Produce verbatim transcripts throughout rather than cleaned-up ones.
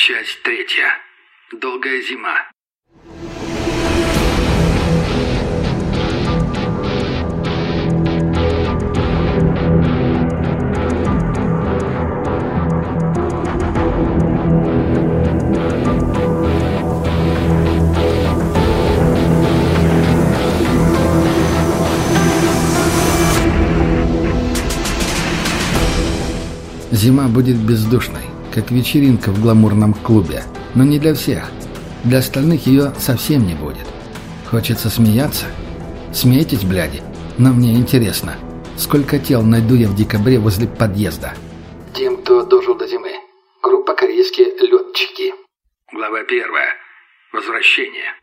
Часть третья. Долгая зима. Зима будет бездушной, как вечеринка в гламурном клубе. Но не для всех. Для остальных ее совсем не будет. Хочется смеяться? Смейтесь, бляди. Но мне интересно, сколько тел найду я в декабре возле подъезда? Тем, кто дожил до зимы. Группа «Корейские летчики». Глава первая. Возвращение.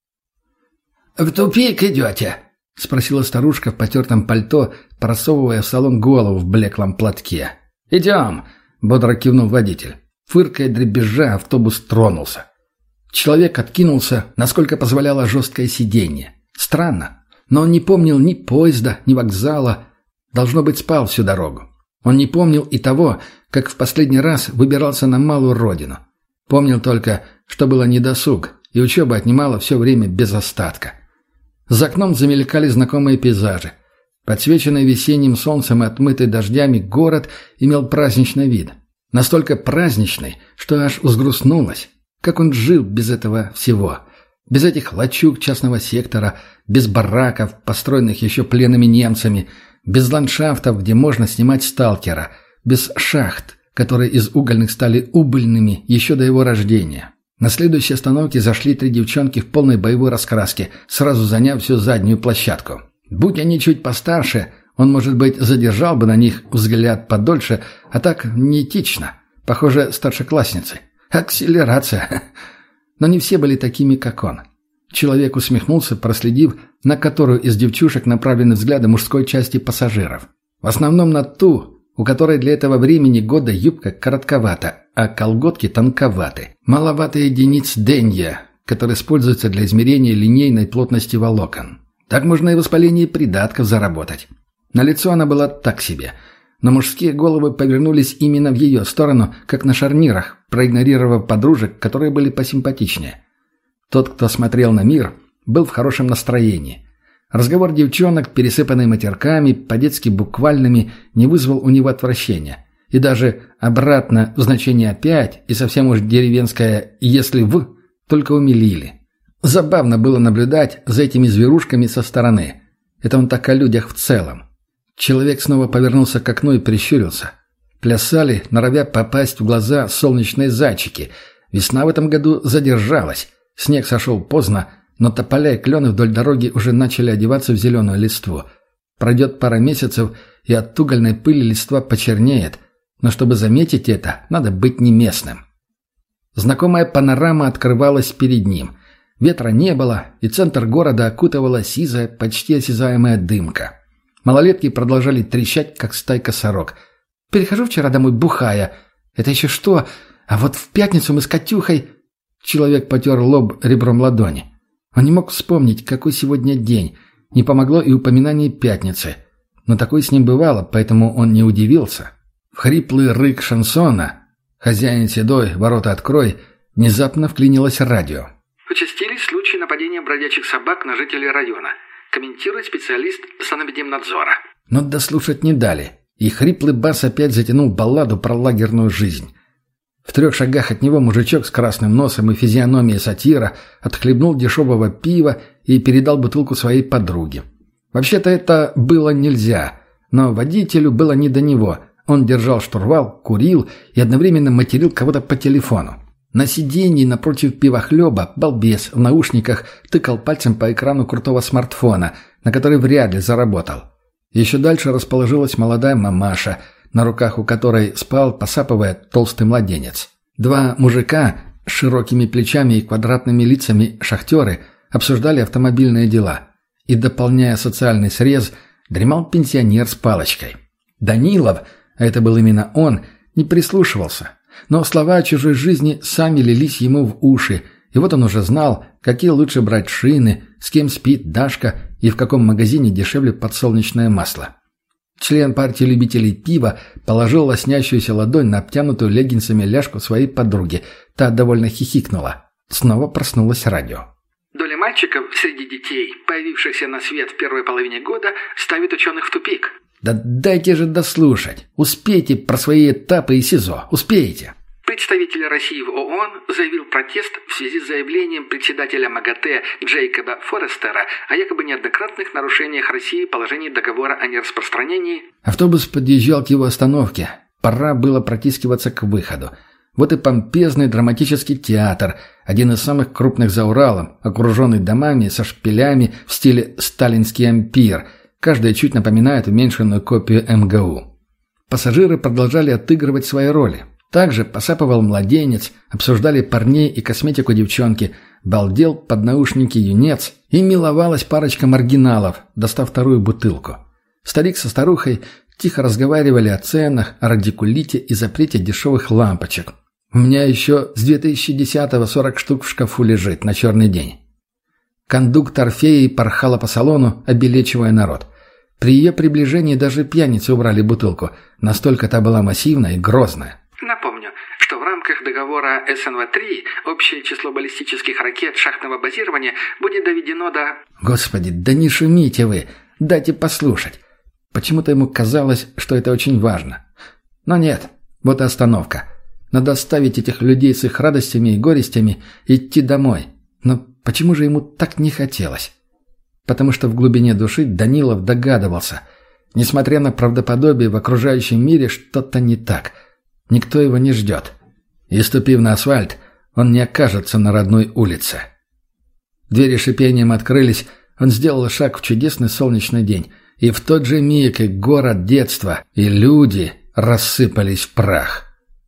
«В тупик идете?» — спросила старушка в потертом пальто, просовывая в салон голову в блеклом платке. «Идем!» — бодро кивнул водитель. Фыркая дребезжа, автобус тронулся. Человек откинулся, насколько позволяло жесткое сиденье. Странно, но он не помнил ни поезда, ни вокзала. Должно быть, спал всю дорогу. Он не помнил и того, как в последний раз выбирался на малую родину. Помнил только, что было недосуг, и учеба отнимала все время без остатка. За окном замелькали знакомые пейзажи. Подсвеченный весенним солнцем и отмытый дождями город имел праздничный вид. Настолько праздничный, что аж взгрустнулось. Как он жил без этого всего? Без этих лачуг частного сектора, без бараков, построенных еще пленными немцами, без ландшафтов, где можно снимать сталкера, без шахт, которые из угольных стали убыльными еще до его рождения. На следующей остановке зашли три девчонки в полной боевой раскраске, сразу заняв всю заднюю площадку. Будь они чуть постарше, он, может быть, задержал бы на них взгляд подольше, а так неэтично. Похоже, старшеклассницы. Акселерация. Но не все были такими, как он. Человек усмехнулся, проследив, на которую из девчушек направлены взгляды мужской части пассажиров. В основном на ту, у которой для этого времени года юбка коротковата, а колготки тонковаты. Маловато единиц денья, которые используются для измерения линейной плотности волокон. Так можно и воспаление придатков заработать. На лицо она была так себе, но мужские головы повернулись именно в ее сторону, как на шарнирах, проигнорировав подружек, которые были посимпатичнее. Тот, кто смотрел на мир, был в хорошем настроении. Разговор девчонок, пересыпанный матерками, по-детски буквальными, не вызвал у него отвращения. И даже обратно в значение «опять» и совсем уж деревенское «если в» только умилили. Забавно было наблюдать за этими зверушками со стороны. Это он так о людях в целом. Человек снова повернулся к окну и прищурился. Плясали, норовя попасть в глаза солнечные зайчики. Весна в этом году задержалась. Снег сошел поздно, но тополя и клены вдоль дороги уже начали одеваться в зеленую листву. Пройдет пара месяцев, и от угольной пыли листва почернеет. Но чтобы заметить это, надо быть не местным. Знакомая панорама открывалась перед ним. Ветра не было, и центр города окутывала сизая, почти осязаемая дымка. Малолетки продолжали трещать, как стайка сорок. «Перехожу вчера домой бухая. Это еще что? А вот в пятницу мы с Катюхой...» Человек потер лоб ребром ладони. Он не мог вспомнить, какой сегодня день. Не помогло и упоминание пятницы. Но такое с ним бывало, поэтому он не удивился. В хриплый рык шансона «Хозяин седой, ворота открой» внезапно вклинилось радио. Участились случаи нападения бродячих собак на жителей района. Комментирует специалист санэпидемнадзора. Но дослушать не дали, и хриплый бас опять затянул балладу про лагерную жизнь. В трех шагах от него мужичок с красным носом и физиономией сатира отхлебнул дешевого пива и передал бутылку своей подруге. Вообще-то это было нельзя, но водителю было не до него. Он держал штурвал, курил и одновременно материл кого-то по телефону. На сиденье напротив пивохлеба балбес в наушниках тыкал пальцем по экрану крутого смартфона, на который вряд ли заработал. Еще дальше расположилась молодая мамаша, на руках у которой спал, посапывая, толстый младенец. Два мужика с широкими плечами и квадратными лицами шахтеры обсуждали автомобильные дела. И, дополняя социальный срез, дремал пенсионер с палочкой. Данилов, а это был именно он, не прислушивался. Но слова о чужой жизни сами лились ему в уши, и вот он уже знал, какие лучше брать шины, с кем спит Дашка и в каком магазине дешевле подсолнечное масло. Член партии любителей пива положил лоснящуюся ладонь на обтянутую леггинсами ляжку своей подруги. Та довольно хихикнула. Снова проснулось радио. Доля мальчиков среди детей, появившихся на свет в первой половине года, ставит ученых в тупик. Да дайте же дослушать. Успейте про свои этапы и СИЗО. Успеете. Представитель России в ООН заявил протест в связи с заявлением председателя МАГАТЭ Джейкоба Форестера о якобы неоднократных нарушениях России положений договора о нераспространении. Автобус подъезжал к его остановке. Пора было протискиваться к выходу. Вот и помпезный драматический театр, один из самых крупных за Уралом, окруженный домами со шпилями в стиле «Сталинский ампир», каждая чуть напоминает уменьшенную копию эм гэ у. Пассажиры продолжали отыгрывать свои роли. Также посапывал младенец, обсуждали парней и косметику девчонки, балдел под наушники юнец и миловалась парочка маргиналов, достав вторую бутылку. Старик со старухой тихо разговаривали о ценах, о радикулите и запрете дешевых лампочек. У меня еще с две тысячи десятого сорок штук в шкафу лежит на черный день. Кондуктор феи порхала по салону, обелечивая народ. При ее приближении даже пьяницы убрали бутылку, настолько та была массивная и грозная. Напомню, что в рамках договора эс эн вэ три общее число баллистических ракет шахтного базирования будет доведено до... Господи, да не шумите вы, дайте послушать. Почему-то ему казалось, что это очень важно. Но нет, вот и остановка. Надо оставить этих людей с их радостями и горестями и идти домой. Но почему же ему так не хотелось? Потому что в глубине души Данилов догадывался. Несмотря на правдоподобие в окружающем мире, что-то не так. Никто его не ждет. И, ступив на асфальт, он не окажется на родной улице. Двери шипением открылись, он сделал шаг в чудесный солнечный день. И в тот же миг и город детства, и люди рассыпались в прах.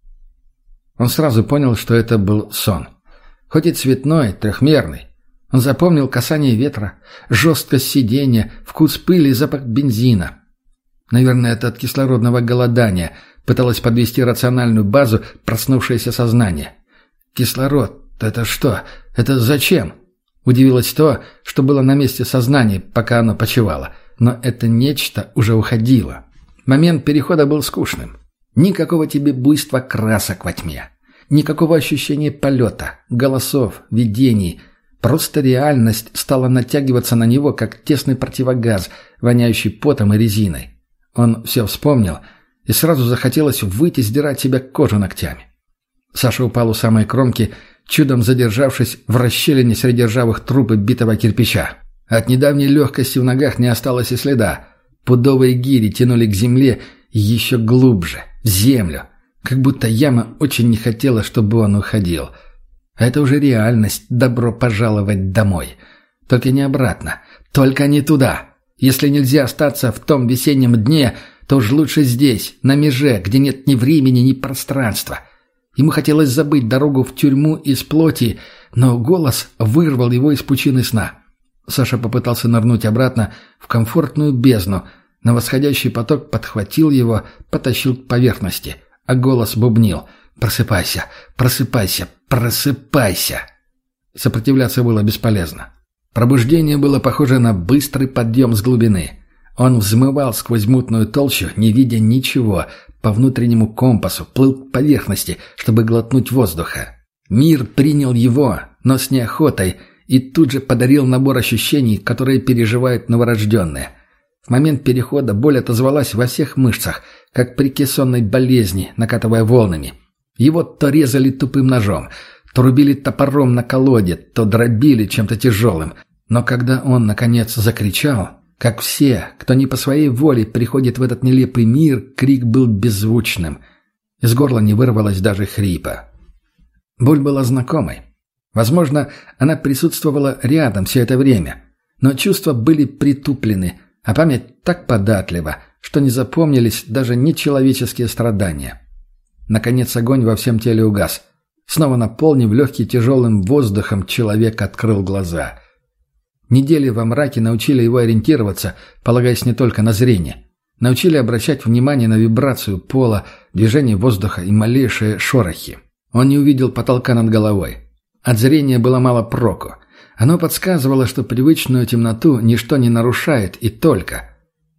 Он сразу понял, что это был сон. Хоть и цветной, трехмерный. Он запомнил касание ветра, жесткость сиденья, вкус пыли и запах бензина. Наверное, это от кислородного голодания пыталось подвести рациональную базу проснувшееся сознание. Кислород — это что? Это зачем? Удивилось то, что было на месте сознания, пока оно почивало. Но это нечто уже уходило. Момент перехода был скучным. Никакого тебе буйства красок во тьме. Никакого ощущения полета, голосов, видений. Просто реальность стала натягиваться на него, как тесный противогаз, воняющий потом и резиной. Он все вспомнил, и сразу захотелось выйти, сдирать себя кожу ногтями. Саша упал у самой кромки, чудом задержавшись в расщелине среди ржавых труб и битого кирпича. От недавней легкости в ногах не осталось и следа. Пудовые гири тянули к земле и еще глубже, в землю. Как будто яма очень не хотела, чтобы он уходил. А это уже реальность. Добро пожаловать домой. Только не обратно. Только не туда. Если нельзя остаться в том весеннем дне, то уж лучше здесь, на меже, где нет ни времени, ни пространства. Ему хотелось забыть дорогу в тюрьму из плоти, но голос вырвал его из пучины сна. Саша попытался нырнуть обратно в комфортную бездну, но восходящий поток подхватил его, потащил к поверхности, а голос бубнил: «Просыпайся, просыпайся, просыпайся!» Сопротивляться было бесполезно. Пробуждение было похоже на быстрый подъем с глубины. Он взмывал сквозь мутную толщу, не видя ничего, по внутреннему компасу, плыл к поверхности, чтобы глотнуть воздуха. Мир принял его, но с неохотой, и тут же подарил набор ощущений, которые переживают новорожденные. В момент перехода боль отозвалась во всех мышцах, как при кессонной болезни, накатывая волнами. Его то резали тупым ножом, то рубили топором на колоде, то дробили чем-то тяжелым. Но когда он, наконец, закричал, как все, кто не по своей воле приходит в этот нелепый мир, крик был беззвучным. Из горла не вырвалось даже хрипа. Боль была знакомой. Возможно, она присутствовала рядом все это время. Но чувства были притуплены, а память так податлива, что не запомнились даже нечеловеческие страдания. Наконец огонь во всем теле угас. Снова наполнив легкий тяжелым воздухом, человек открыл глаза. Недели во мраке научили его ориентироваться, полагаясь не только на зрение. Научили обращать внимание на вибрацию пола, движение воздуха и малейшие шорохи. Он не увидел потолка над головой. От зрения было мало проку. Оно подсказывало, что привычную темноту ничто не нарушает, и только.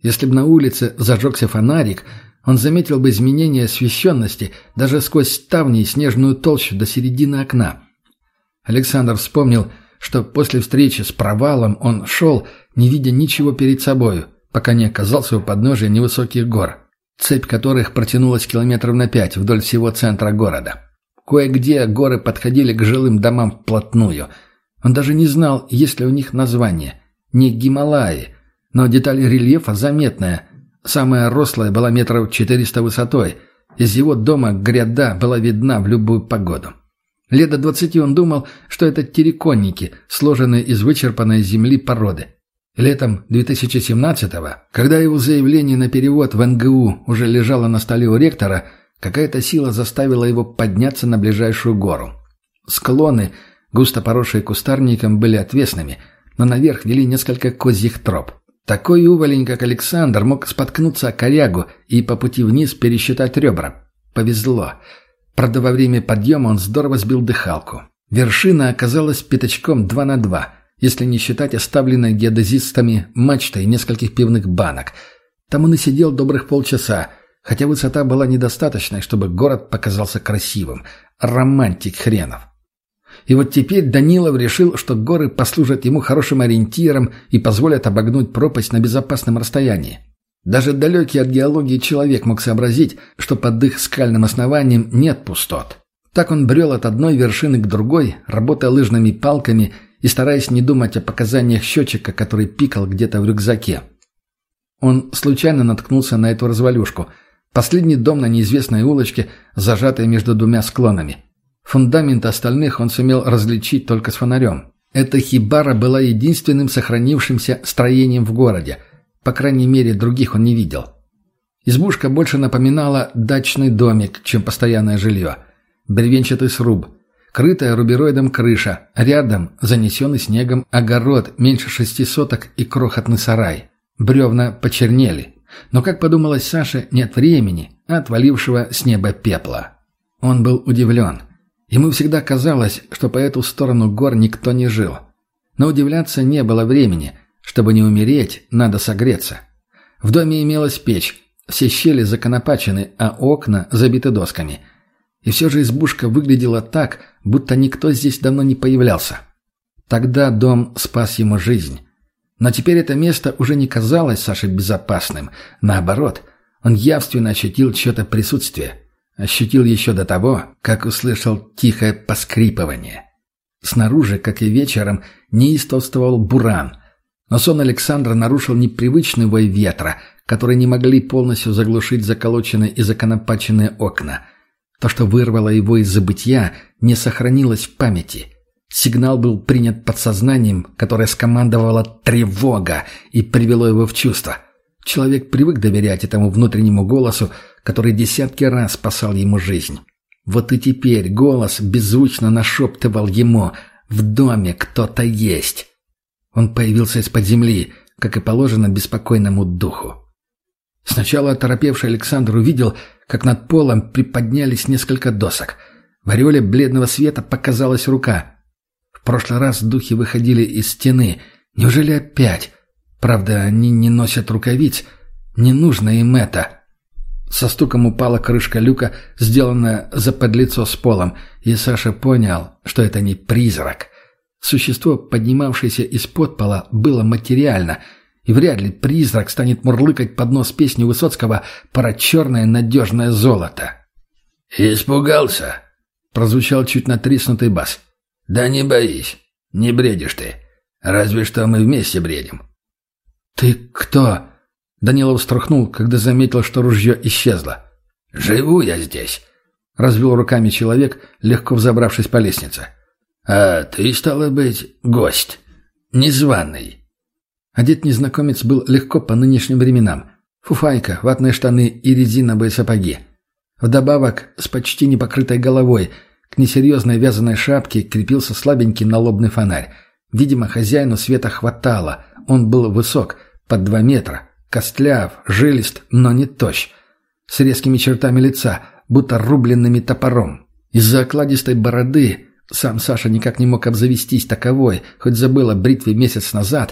Если бы на улице зажегся фонарик, он заметил бы изменение освещенности даже сквозь ставни и снежную толщу до середины окна. Александр вспомнил, что после встречи с провалом он шел, не видя ничего перед собою, пока не оказался у подножия невысоких гор, цепь которых протянулась километров на пять вдоль всего центра города. Кое-где горы подходили к жилым домам вплотную. Он даже не знал, есть ли у них название. Не Гималаи, но деталь рельефа заметная. Самая рослая была метров четыреста высотой. Из его дома гряда была видна в любую погоду. Лет до двадцати он думал, что это терриконники, сложенные из вычерпанной земли породы. Летом две тысячи семнадцатого, когда его заявление на перевод в эн гэ у уже лежало на столе у ректора, какая-то сила заставила его подняться на ближайшую гору. Склоны, густо поросшие кустарником, были отвесными, но наверх вели несколько козьих троп. Такой уволень, как Александр, мог споткнуться о корягу и по пути вниз пересчитать ребра. Повезло. Правда, во время подъема он здорово сбил дыхалку. Вершина оказалась пятачком два на два, если не считать оставленной геодезистами мачтой и нескольких пивных банок. Там он и сидел добрых полчаса, хотя высота была недостаточной, чтобы город показался красивым. Романтик хренов. И вот теперь Данилов решил, что горы послужат ему хорошим ориентиром и позволят обогнуть пропасть на безопасном расстоянии. Даже далекий от геологии человек мог сообразить, что под их скальным основанием нет пустот. Так он брел от одной вершины к другой, работая лыжными палками и стараясь не думать о показаниях счетчика, который пикал где-то в рюкзаке. Он случайно наткнулся на эту развалюшку. Последний дом на неизвестной улочке, зажатый между двумя склонами. Фундамент остальных он сумел различить только с фонарем. Эта хибара была единственным сохранившимся строением в городе. По крайней мере, других он не видел. Избушка больше напоминала дачный домик, чем постоянное жилье. Бревенчатый сруб, крытая рубероидом крыша, рядом занесенный снегом огород меньше шести соток и крохотный сарай. Бревна почернели. Но, как подумалось Саше, не от времени, а от валившего с неба пепла. Он был удивлен. Ему всегда казалось, что по эту сторону гор никто не жил. Но удивляться не было времени. Чтобы не умереть, надо согреться. В доме имелась печь, все щели законопачены, а окна забиты досками. И все же избушка выглядела так, будто никто здесь давно не появлялся. Тогда дом спас ему жизнь. Но теперь это место уже не казалось Саше безопасным. Наоборот, он явственно ощутил чье-то присутствие. Ощутил еще до того, как услышал тихое поскрипывание. Снаружи, как и вечером, неистовствовал буран. Но сон Александра нарушил непривычный вой ветра, который не могли полностью заглушить заколоченные и законопаченные окна. То, что вырвало его из забытья, не сохранилось в памяти. Сигнал был принят подсознанием, которое скомандовало «тревога» и привело его в чувство. Человек привык доверять этому внутреннему голосу, который десятки раз спасал ему жизнь. Вот и теперь голос беззвучно нашептывал ему «в доме кто-то есть». Он появился из-под земли, как и положено беспокойному духу. Сначала оторопевший Александр увидел, как над полом приподнялись несколько досок. В ореоле бледного света показалась рука. В прошлый раз духи выходили из стены. Неужели опять? Правда, они не носят рукавиц. Не нужно им это. Со стуком упала крышка люка, сделанная заподлицо с полом, и Саша понял, что это не призрак. Существо, поднимавшееся из-под пола, было материально, и вряд ли призрак станет мурлыкать под нос песню Высоцкого про черное надежное золото. «Испугался?» — прозвучал чуть натриснутый бас. «Да не боись, не бредишь ты. Разве что мы вместе бредим». «Ты кто?» — Данилов струхнул, когда заметил, что ружье исчезло. «Живу я здесь», — развел руками человек, легко взобравшись по лестнице. «А ты, стало быть, гость. Незваный». Одет незнакомец был легко по нынешним временам. Фуфайка, ватные штаны и резиновые сапоги. Вдобавок, с почти непокрытой головой, к несерьезной вязаной шапке крепился слабенький налобный фонарь. Видимо, хозяину света хватало. Он был высок, под два метра, костляв, жилист, но не тощ. С резкими чертами лица, будто рубленными топором. Из-за окладистой бороды... Сам Саша никак не мог обзавестись таковой, хоть забыл о бритве месяц назад.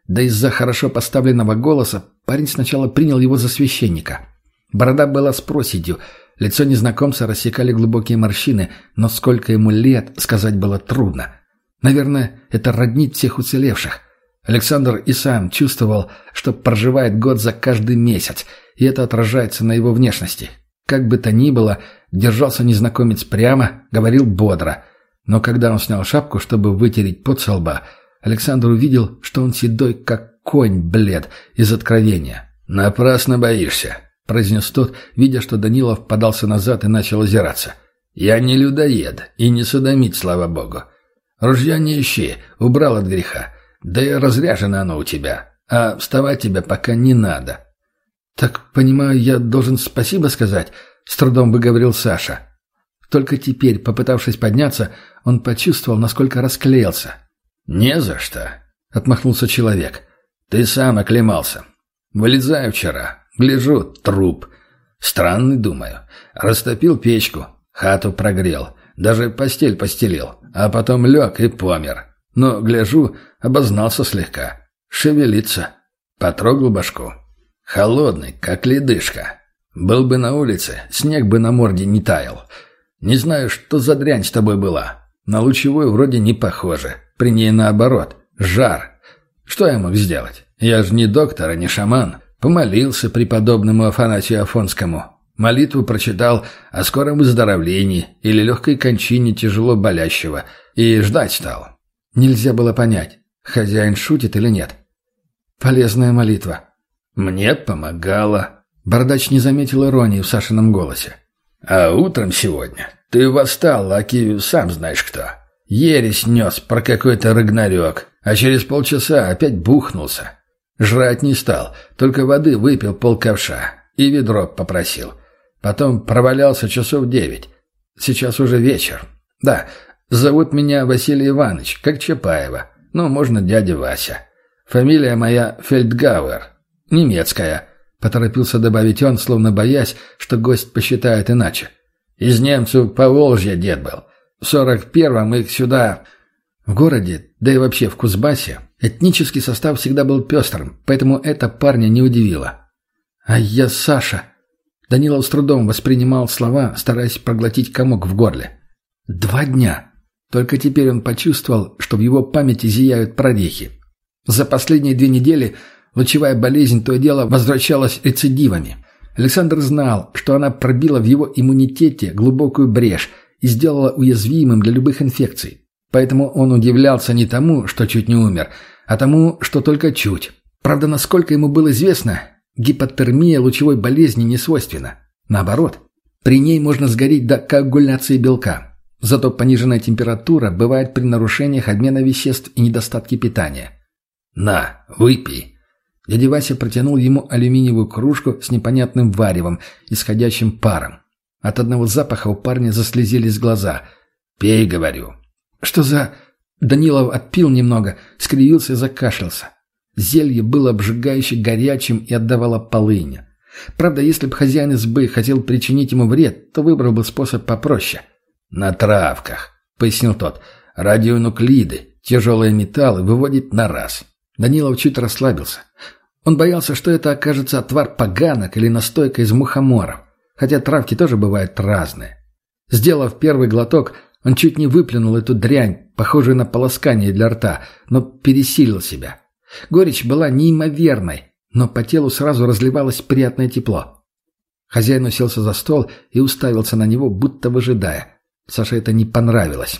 Да из-за хорошо поставленного голоса парень сначала принял его за священника. Борода была с проседью, лицо незнакомца рассекали глубокие морщины, но сколько ему лет, сказать было трудно. Наверное, это роднит всех уцелевших. Александр и сам чувствовал, что проживает год за каждый месяц, и это отражается на его внешности. Как бы то ни было, держался незнакомец прямо, говорил бодро. Но когда он снял шапку, чтобы вытереть пот со лба, Александр увидел, что он седой, как конь, блед, из откровения. «Напрасно боишься», — произнес тот, видя, что Данилов подался назад и начал озираться. «Я не людоед и не содомит, слава богу. Ружья не ищи, убрал от греха. Да и разряжено оно у тебя, а вставать тебе пока не надо». «Так, понимаю, я должен спасибо сказать?» — с трудом выговорил Саша. Только теперь, попытавшись подняться, он почувствовал, насколько расклеился. «Не за что», — отмахнулся человек. «Ты сам оклемался. Вылезаю вчера, гляжу, труп. Странный, думаю. Растопил печку, хату прогрел, даже постель постелил, а потом лег и помер. Но, гляжу, обознался слегка. Шевелится. Потрогал башку. Холодный, как ледышка. Был бы на улице, снег бы на морде не таял. Не знаю, что за дрянь с тобой была. На лучевую вроде не похоже. При ней наоборот. Жар. Что я мог сделать? Я же не доктор, а не шаман. Помолился преподобному Афанасию Афонскому. Молитву прочитал о скором выздоровлении или легкой кончине тяжело болящего. И ждать стал. Нельзя было понять, хозяин шутит или нет. Полезная молитва. Мне помогало. Бородач не заметил иронии в Сашином голосе. А утром сегодня ты восстал, аки сам знаешь кто. Ересь нес про какой-то рагнарёк, а через полчаса опять бухнулся. Жрать не стал, только воды выпил полковша и ведро попросил. Потом провалялся часов девять. Сейчас уже вечер. Да, зовут меня Василий Иванович, как Чапаева. Ну, можно дядя Вася. Фамилия моя Фельдгауэр. Немецкая, поторопился добавить он, словно боясь, что гость посчитает иначе. Из немцев Поволжья дед был. В сорок первом их сюда... В городе, да и вообще в Кузбассе, этнический состав всегда был пестрым, поэтому это парня не удивило. «А я Саша». Данилов с трудом воспринимал слова, стараясь проглотить комок в горле. «Два дня». Только теперь он почувствовал, что в его памяти зияют прорехи. За последние две недели лучевая болезнь то и дело возвращалась рецидивами. Александр знал, что она пробила в его иммунитете глубокую брешь и сделала уязвимым для любых инфекций. Поэтому он удивлялся не тому, что чуть не умер, а тому, что только чуть. Правда, насколько ему было известно, гипотермия лучевой болезни не свойственна. Наоборот, при ней можно сгореть до коагуляции белка. Зато пониженная температура бывает при нарушениях обмена веществ и недостатке питания. «На, выпей». Дядя Вася протянул ему алюминиевую кружку с непонятным варевом, исходящим паром. От одного запаха у парня заслезились глаза. «Пей, говорю». «Что за...» Данилов отпил немного, скривился и закашлялся. Зелье было обжигающе горячим и отдавало полынью. Правда, если бы хозяин избы хотел причинить ему вред, то выбрал бы способ попроще. «На травках», — пояснил тот. «Радионуклиды, тяжелые металлы выводит на раз». Данилов чуть расслабился. Он боялся, что это окажется отвар поганок или настойка из мухоморов, хотя травки тоже бывают разные. Сделав первый глоток, он чуть не выплюнул эту дрянь, похожую на полоскание для рта, но пересилил себя. Горечь была неимоверной, но по телу сразу разливалось приятное тепло. Хозяин уселся за стол и уставился на него, будто выжидая. Саше это не понравилось.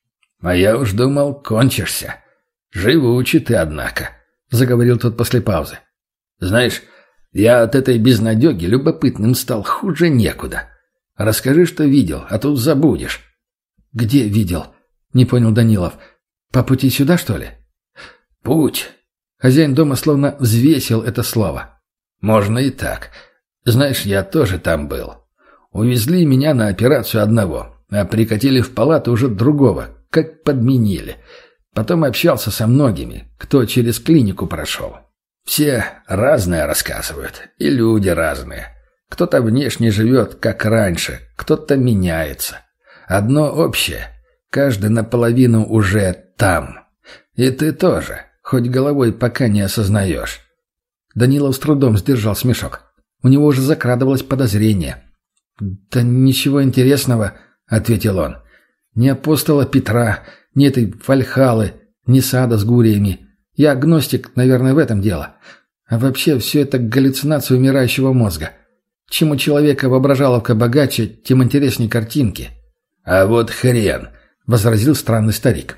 «А я уж думал, кончишься. Живучий ты, однако», — заговорил тот после паузы. «Знаешь, я от этой безнадеги любопытным стал хуже некуда. Расскажи, что видел, а то забудешь». «Где видел?» — не понял Данилов. «По пути сюда, что ли?» «Путь». Хозяин дома словно взвесил это слово. «Можно и так. Знаешь, я тоже там был. Увезли меня на операцию одного, а прикатили в палату уже другого, как подменили. Потом общался со многими, кто через клинику прошел. Все разное рассказывают, и люди разные. Кто-то внешне живет, как раньше, кто-то меняется. Одно общее. Каждый наполовину уже там. И ты тоже. хоть головой пока не осознаешь». Данилов с трудом сдержал смешок. У него уже закрадывалось подозрение. «Да ничего интересного», — ответил он. «Ни апостола Петра, ни этой Вальхалы, ни сада с гуриями. Я агностик, наверное, в этом дело. А вообще все это галлюцинация умирающего мозга. Чем у человека воображаловка богаче, тем интереснее картинки». «А вот хрен», — возразил странный старик.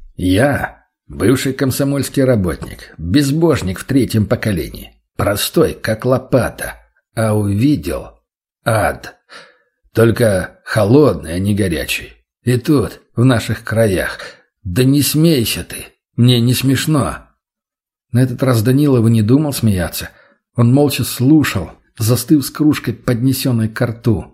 «Я бывший комсомольский работник, безбожник в третьем поколении, простой, как лопата, а увидел ад, только холодный, а не горячий. И тут, в наших краях, да не смейся ты, мне не смешно». На этот раз Данилов и не думал смеяться. Он молча слушал, застыв с кружкой, поднесенной ко рту.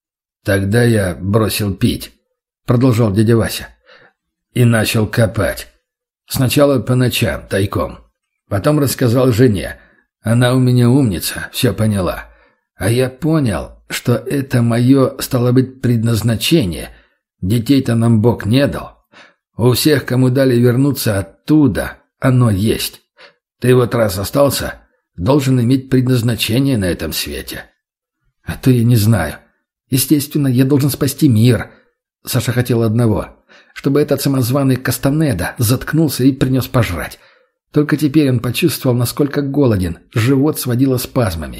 «Тогда я бросил пить», — продолжал дядя Вася, — «и начал копать. Сначала по ночам, тайком. Потом рассказал жене. Она у меня умница, все поняла. А я понял, что это мое, стало быть, предназначение. Детей-то нам Бог не дал. У всех, кому дали вернуться оттуда, оно есть. Ты вот раз остался, должен иметь предназначение на этом свете». «А то я не знаю. Естественно, я должен спасти мир». Саша хотел одного, чтобы этот самозваный Кастанеда заткнулся и принес пожрать. Только теперь он почувствовал, насколько голоден, живот сводило спазмами.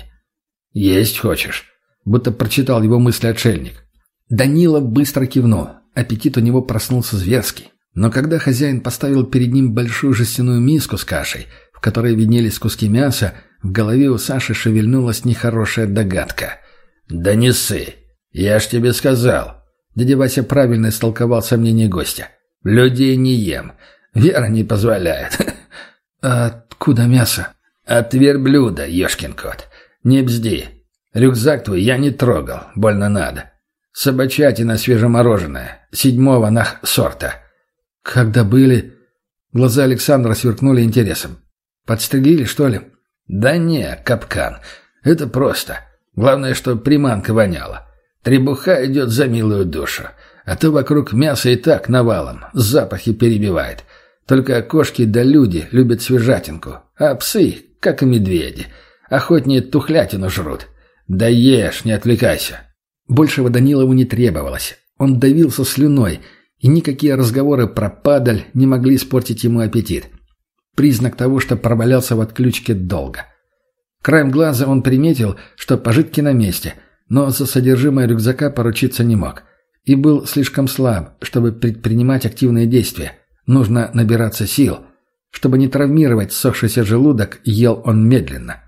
«Есть хочешь?» Будто прочитал его мысли отшельник. Данилов быстро кивнул. Аппетит у него проснулся зверский. Но когда хозяин поставил перед ним большую жестяную миску с кашей, в которой виднелись куски мяса, в голове у Саши шевельнулась нехорошая догадка. «Да не ссы! Я ж тебе сказал!» Дядя Вася правильно истолковал сомнения гостя. «Людей не ем. Вера не позволяет». «А откуда мясо?» «От верблюда, ешкин кот. Не бзди. Рюкзак твой я не трогал, больно надо. Собачатина свежемороженая, седьмого нах сорта». «Когда были...» Глаза Александра сверкнули интересом. «Подстрелили, что ли?» «Да не, капкан. Это просто. Главное, что приманка воняла. Требуха идет за милую душу. А то вокруг мяса и так навалом, запахи перебивает. Только кошки да люди любят свежатинку, а псы, как и медведи, охотнее тухлятину жрут. Да ешь, не отвлекайся». Большего Данилову не требовалось. Он давился слюной, и никакие разговоры про падаль не могли испортить ему аппетит. Признак того, что провалялся в отключке долго. Краем глаза он приметил, что пожитки на месте, но за содержимое рюкзака поручиться не мог. И был слишком слаб, чтобы предпринимать активные действия. Нужно набираться сил. Чтобы не травмировать ссохшийся желудок, ел он медленно.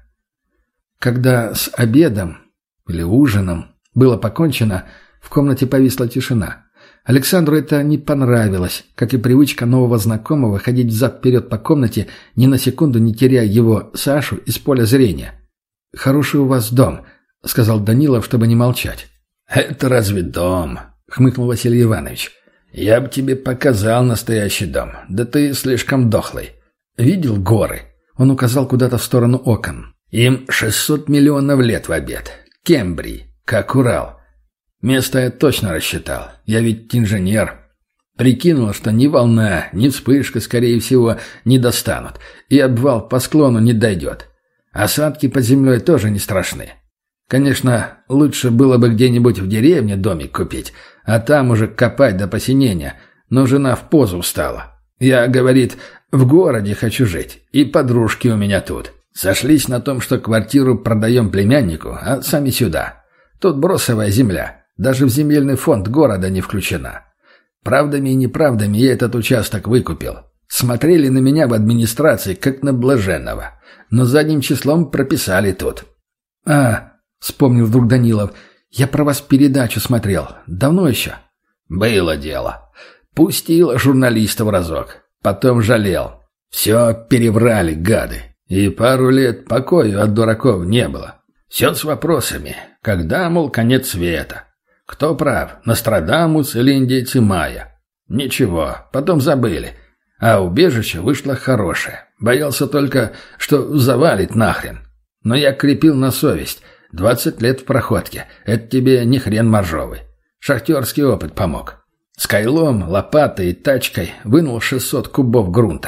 Когда с обедом или ужином было покончено, в комнате повисла тишина. Александру это не понравилось, как и привычка нового знакомого ходить взад-вперед по комнате, ни на секунду не теряя его, Сашу, из поля зрения. «Хороший у вас дом», — сказал Данилов, чтобы не молчать. «Это разве дом?» — хмыкнул Василий Иванович. «Я бы тебе показал настоящий дом, да ты слишком дохлый. Видел горы?» Он указал куда-то в сторону окон. «Им шестьсот миллионов лет в обед. Кембрий, как Урал. Место я точно рассчитал. Я ведь инженер. Прикинул, что ни волна, ни вспышка, скорее всего, не достанут, и обвал по склону не дойдет. Осадки под землей тоже не страшны. Конечно, лучше было бы где-нибудь в деревне домик купить, а там уже копать до посинения, но жена в позу встала. Я, говорит, в городе хочу жить, и подружки у меня тут. Сошлись на том, что квартиру продаем племяннику, а сами сюда. Тут бросовая земля, даже в земельный фонд города не включена. Правдами и неправдами я этот участок выкупил. Смотрели на меня в администрации, как на блаженного. Но задним числом прописали тут. «А, — вспомнил вдруг Данилов, — я про вас передачу смотрел. Давно еще?» «Было дело. Пустил журналистов разок. Потом жалел. Все переврали, гады. И пару лет покоя от дураков не было. Все с вопросами. Когда, мол, конец света? Кто прав, Нострадамус или индейцы майя? Ничего, потом забыли. А убежище вышло хорошее. Боялся только, что завалит нахрен. Но я крепил на совесть. Двадцать лет в проходке. Это тебе не хрен моржовый. Шахтерский опыт помог. С кайлом, лопатой и тачкой вынул шестьсот кубов грунта.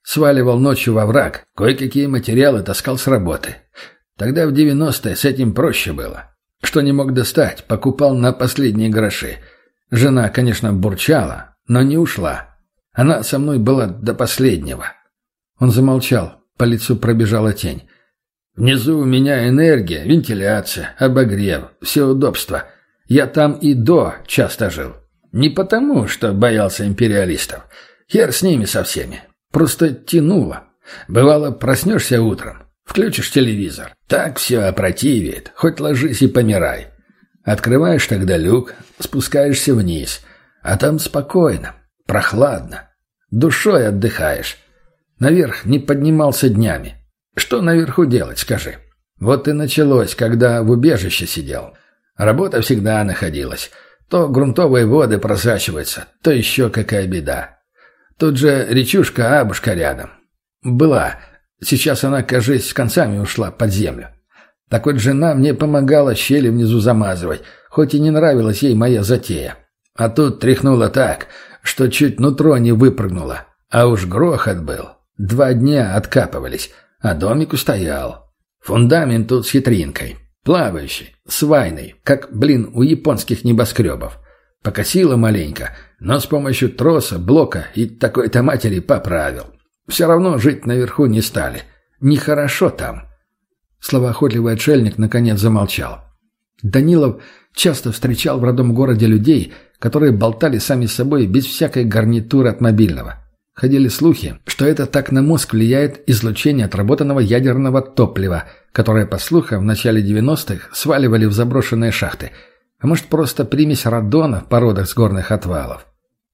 Сваливал ночью во враг, кое-какие материалы таскал с работы. Тогда в девяностые с этим проще было. Что не мог достать, покупал на последние гроши. Жена, конечно, бурчала, но не ушла. Она со мной была до последнего». Он замолчал, по лицу пробежала тень. «Внизу у меня энергия, вентиляция, обогрев, все удобства. Я там и до часто жил. Не потому, что боялся империалистов. Хер с ними со всеми. Просто тянуло. Бывало, проснешься утром, включишь телевизор. Так все опротивит, хоть ложись и помирай. Открываешь тогда люк, спускаешься вниз. А там спокойно, прохладно. Душой отдыхаешь. Наверх не поднимался днями. Что наверху делать, скажи? Вот и началось, когда в убежище сидел. Работа всегда находилась. То грунтовые воды просачиваются, то еще какая беда. Тут же речушка Абушка рядом. Была. Сейчас она, кажись, с концами ушла под землю. Так вот жена мне помогала щели внизу замазывать, хоть и не нравилась ей моя затея. А тут тряхнула так, что чуть нутро не выпрыгнуло. А уж грохот был. Два дня откапывались, а домик устоял. Фундамент тут с хитринкой. Плавающий, свайный, как, блин, у японских небоскребов. Покосило маленько, но с помощью троса, блока и такой-то матери поправил. Все равно жить наверху не стали. Нехорошо там. Словоохотливый отшельник наконец замолчал. Данилов часто встречал в родном городе людей, которые болтали сами с собой без всякой гарнитуры от мобильного. Ходили слухи, что это так на мозг влияет излучение отработанного ядерного топлива, которое, по слухам, в начале девяностых сваливали в заброшенные шахты. А может, просто примесь радона в породах с горных отвалов.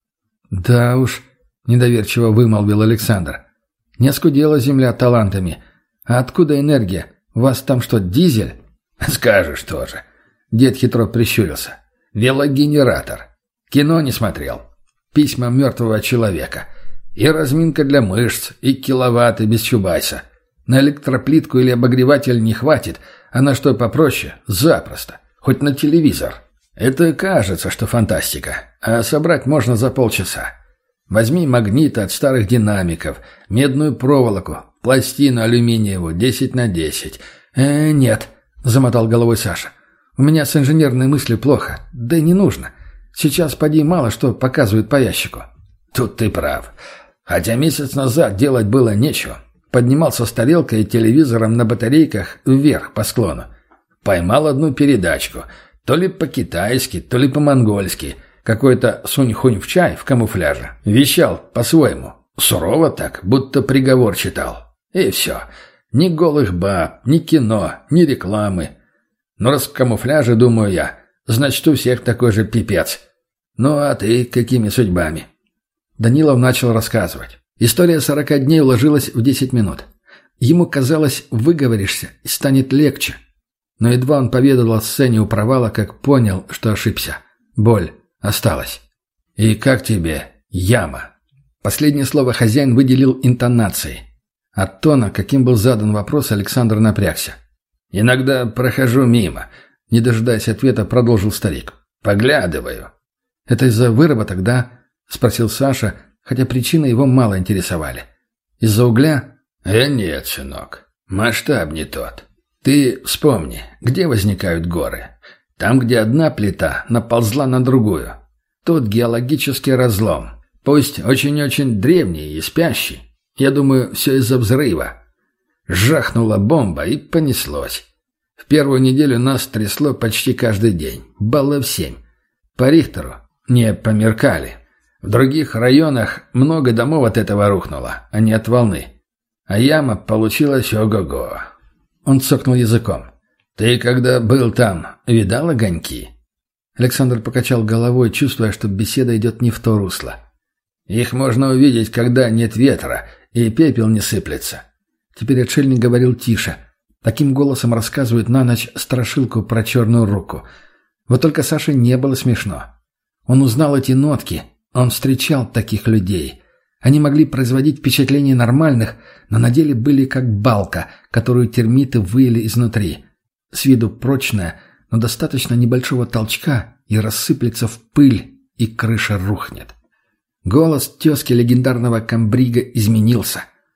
«Да уж», — недоверчиво вымолвил Александр, — «не оскудела земля талантами. А откуда энергия? У вас там что, дизель?» «Скажешь тоже». Дед хитро прищурился. «Велогенератор. Кино не смотрел. Письма мертвого человека. И разминка для мышц, и киловатты без Чубайса. На электроплитку или обогреватель не хватит, а на что попроще – запросто. Хоть на телевизор. Это кажется, что фантастика, а собрать можно за полчаса. Возьми магниты от старых динамиков, медную проволоку, пластину алюминиевую десять на десять. «Э, нет», – замотал головой Саша. «У меня с инженерной мыслью плохо. Да и не нужно. Сейчас поди мало что показывают по ящику». «Тут ты прав. Хотя месяц назад делать было нечего. Поднимался с тарелкой и телевизором на батарейках вверх по склону. Поймал одну передачку. То ли по-китайски, то ли по-монгольски. Какой-то сунь-хунь в чай в камуфляже. Вещал по-своему. Сурово так, будто приговор читал. И все. Ни голых баб, ни кино, ни рекламы. Но раз в камуфляже, думаю я, значит, у всех такой же пипец. Ну а ты какими судьбами?» Данилов начал рассказывать. История сорока дней уложилась в десять минут. Ему казалось, выговоришься и станет легче. Но едва он поведал о сцене у провала, как понял, что ошибся. Боль осталась. «И как тебе, яма?» Последнее слово хозяин выделил интонацией. От тона, каким был задан вопрос, Александр напрягся. «Иногда прохожу мимо», — не дожидаясь ответа, продолжил старик. «Поглядываю». «Это из-за выработок, да?» — спросил Саша, хотя причины его мало интересовали. «Из-за угля?» «Э, нет, сынок. Масштаб не тот. Ты вспомни, где возникают горы? Там, где одна плита наползла на другую. Тут геологический разлом. Пусть очень-очень древний и спящий. Я думаю, все из-за взрыва. Жахнула бомба и понеслось. В первую неделю нас трясло почти каждый день. Баллов семь. По Рихтеру не померкали. В других районах много домов от этого рухнуло, а не от волны. А яма получилась ого-го». Он цокнул языком. «Ты, когда был там, видал огоньки?» Александр покачал головой, чувствуя, что беседа идет не в то русло. «Их можно увидеть, когда нет ветра, и пепел не сыплется». Теперь отшельник говорил тише. Таким голосом рассказывают на ночь страшилку про черную руку. Вот только Саше не было смешно. Он узнал эти нотки, он встречал таких людей. Они могли производить впечатление нормальных, но на деле были как балка, которую термиты выели изнутри. С виду прочная, но достаточно небольшого толчка, и рассыплется в пыль, и крыша рухнет. Голос тезки легендарного комбрига изменился.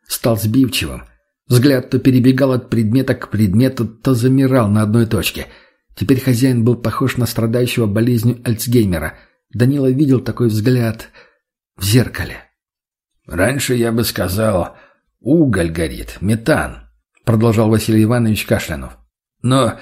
стал сбивчивым. Взгляд то перебегал от предмета к предмету, то замирал на одной точке. Теперь хозяин был похож на страдающего болезнью Альцгеймера. Данила видел такой взгляд в зеркале. «Раньше я бы сказал, уголь горит, метан», — продолжал Василий Иванович, кашлянув. «Но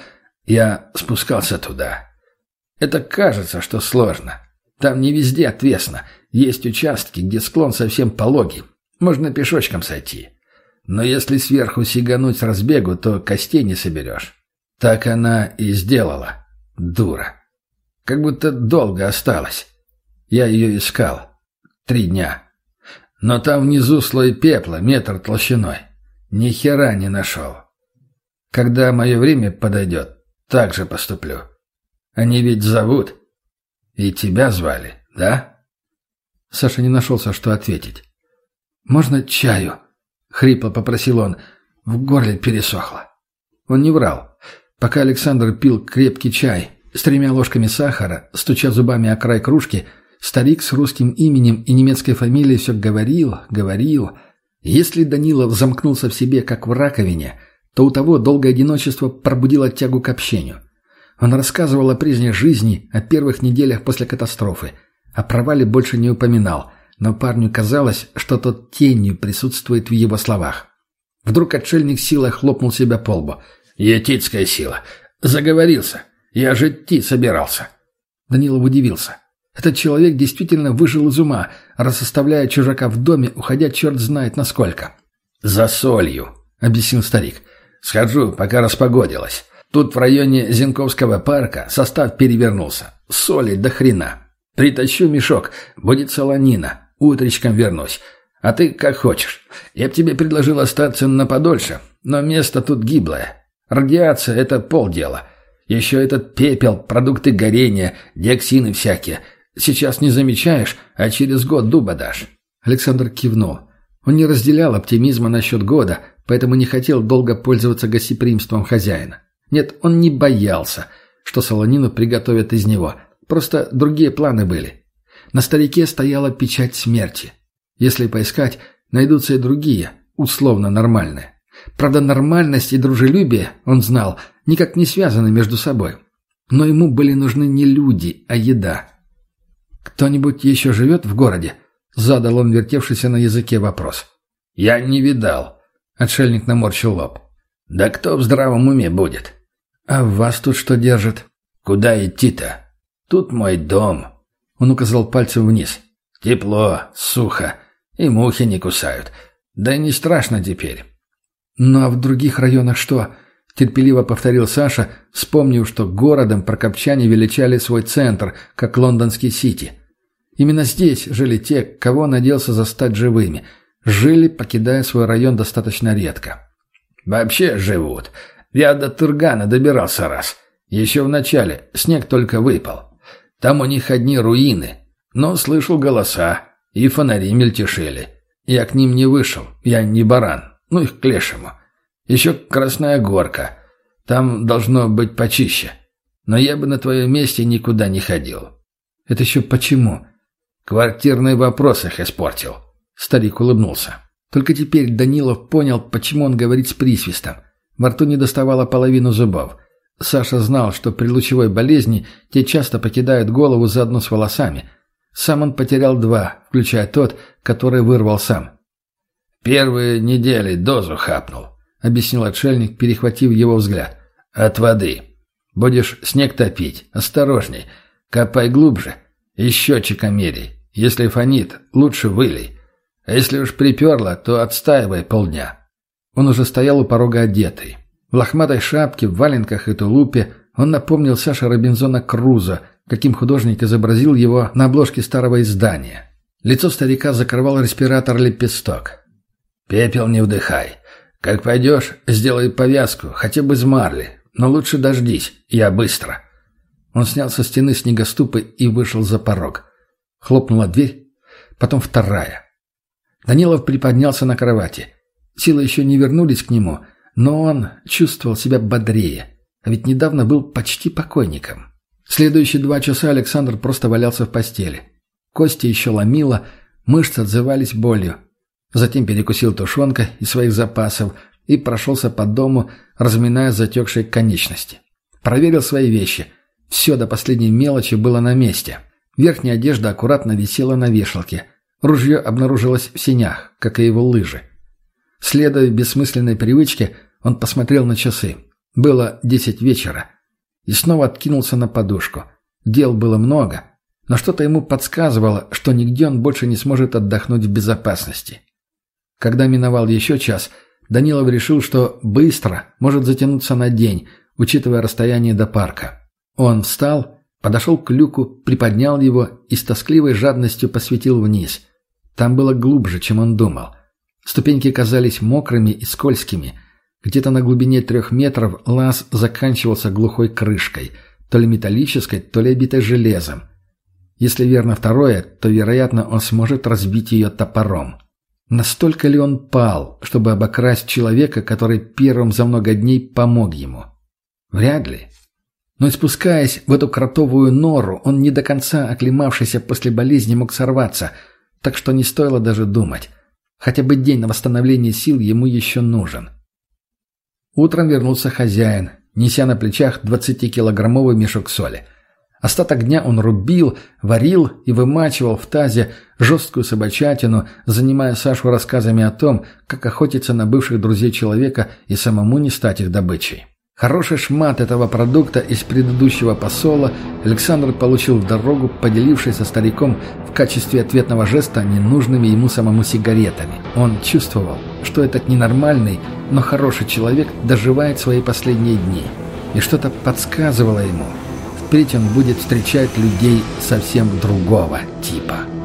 я спускался туда. Это кажется, что сложно. Там не везде отвесно. Есть участки, где склон совсем пологий. Можно пешочком сойти. Но если сверху сигануть с разбегу, то костей не соберешь. Так она и сделала. Дура. Как будто долго осталось. Я ее искал. Три дня. Но там внизу слой пепла, метр толщиной. Ни хера не нашел. Когда мое время подойдет, так же поступлю. Они ведь зовут. И тебя звали, да?» Саша не нашелся, что ответить. «Можно чаю?» — хрипло попросил он. В горле пересохло. Он не врал. Пока Александр пил крепкий чай с тремя ложками сахара, стуча зубами о край кружки, старик с русским именем и немецкой фамилией все говорил, говорил. Если Данилов замкнулся в себе, как в раковине, то у того долгое одиночество пробудило тягу к общению. Он рассказывал о прежней жизни, о первых неделях после катастрофы. О провале больше не упоминал, но парню казалось, что тот тенью присутствует в его словах. Вдруг отшельник силой хлопнул себя по лбу. «Етицкая сила! Заговорился! Я же идти собирался!» Данилов удивился. Этот человек действительно выжил из ума, раз оставляя чужака в доме, уходя черт знает насколько. «За солью», — объяснил старик. «Схожу, пока распогодилось. Тут в районе Зенковского парка состав перевернулся. Соли до хрена. Притащу мешок, будет солонина. Утречком вернусь. А ты как хочешь. Я б тебе предложил остаться на подольше, но место тут гиблое. Радиация — это полдела. Еще этот пепел, продукты горения, диоксины всякие. Сейчас не замечаешь, а через год дуба дашь». Александр кивнул. Он не разделял оптимизма насчет года, поэтому не хотел долго пользоваться гостеприимством хозяина. Нет, он не боялся, что солонину приготовят из него. Просто другие планы были. На старике стояла печать смерти. Если поискать, найдутся и другие, условно нормальные. Правда, нормальность и дружелюбие, он знал, никак не связаны между собой. Но ему были нужны не люди, а еда. «Кто-нибудь еще живет в городе?» — задал он вертевшийся на языке вопрос. «Я не видал», — отшельник наморщил лоб. «Да кто в здравом уме будет?» «А вас тут что держит?» «Куда идти-то? Тут мой дом». Он указал пальцем вниз. «Тепло, сухо, и мухи не кусают. Да и не страшно теперь». «Ну а в других районах что?» — терпеливо повторил Саша, вспомнив, что городом прокопчане величали свой центр, как лондонский Сити. Именно здесь жили те, кого надеялся застать живыми. Жили, покидая свой район достаточно редко. «Вообще живут. Я до Тургана добирался раз. Еще в начале. Снег только выпал. Там у них одни руины. Но слышал голоса. И фонари мельтешили. Я к ним не вышел. Я не баран. Ну их к лешему. Еще Красная Горка. Там должно быть почище. Но я бы на твоем месте никуда не ходил». «Это еще почему?» «Квартирный вопрос их испортил». Старик улыбнулся. Только теперь Данилов понял, почему он говорит с присвистом. Во рту не доставало половину зубов. Саша знал, что при лучевой болезни те часто покидают голову заодно с волосами. Сам он потерял два, включая тот, который вырвал сам. «Первые недели дозу хапнул», — объяснил отшельник, перехватив его взгляд. «От воды. Будешь снег топить, осторожней. Копай глубже. И счетчиком меряй. Если фонит, лучше вылей. А если уж приперло, то отстаивай полдня». Он уже стоял у порога одетый. В лохматой шапке, в валенках и тулупе он напомнил Саше Робинзона Крузо, каким художник изобразил его на обложке старого издания. Лицо старика закрывал респиратор лепесток. «Пепел не вдыхай. Как пойдешь, сделай повязку, хотя бы из марли. Но лучше дождись, я быстро». Он снял со стены снегоступы и вышел за порог. Хлопнула дверь, потом вторая. Данилов приподнялся на кровати. Силы еще не вернулись к нему, но он чувствовал себя бодрее, а ведь недавно был почти покойником. Следующие два часа Александр просто валялся в постели. Кости еще ломило, мышцы отзывались болью. Затем перекусил тушенкой из своих запасов и прошелся по дому, разминая затекшие конечности. Проверил свои вещи. Все до последней мелочи было на месте. Верхняя одежда аккуратно висела на вешалке. Ружье обнаружилось в сенях, как и его лыжи. Следуя бессмысленной привычке, он посмотрел на часы. Было десять вечера. И снова откинулся на подушку. Дел было много, но что-то ему подсказывало, что нигде он больше не сможет отдохнуть в безопасности. Когда миновал еще час, Данилов решил, что быстро может затянуться на день, учитывая расстояние до парка. Он встал, подошел к люку, приподнял его и с тоскливой жадностью посветил вниз. Там было глубже, чем он думал. Ступеньки казались мокрыми и скользкими. Где-то на глубине трех метров лаз заканчивался глухой крышкой, то ли металлической, то ли обитой железом. Если верно второе, то, вероятно, он сможет разбить ее топором. Настолько ли он пал, чтобы обокрасть человека, который первым за много дней помог ему? Вряд ли. Но и спускаясь в эту кротовую нору, он не до конца оклемавшийся после болезни мог сорваться, так что не стоило даже думать. Хотя бы день на восстановление сил ему еще нужен. Утром вернулся хозяин, неся на плечах двадцатикилограммовый мешок соли. Остаток дня он рубил, варил и вымачивал в тазе жесткую собачатину, занимая Сашу рассказами о том, как охотиться на бывших друзей человека и самому не стать их добычей. Хороший шмат этого продукта из предыдущего посола Александр получил в дорогу, поделившись со стариком в качестве ответного жеста ненужными ему самому сигаретами. Он чувствовал, что этот ненормальный, но хороший человек доживает свои последние дни. И что-то подсказывало ему, впредь он будет встречать людей совсем другого типа.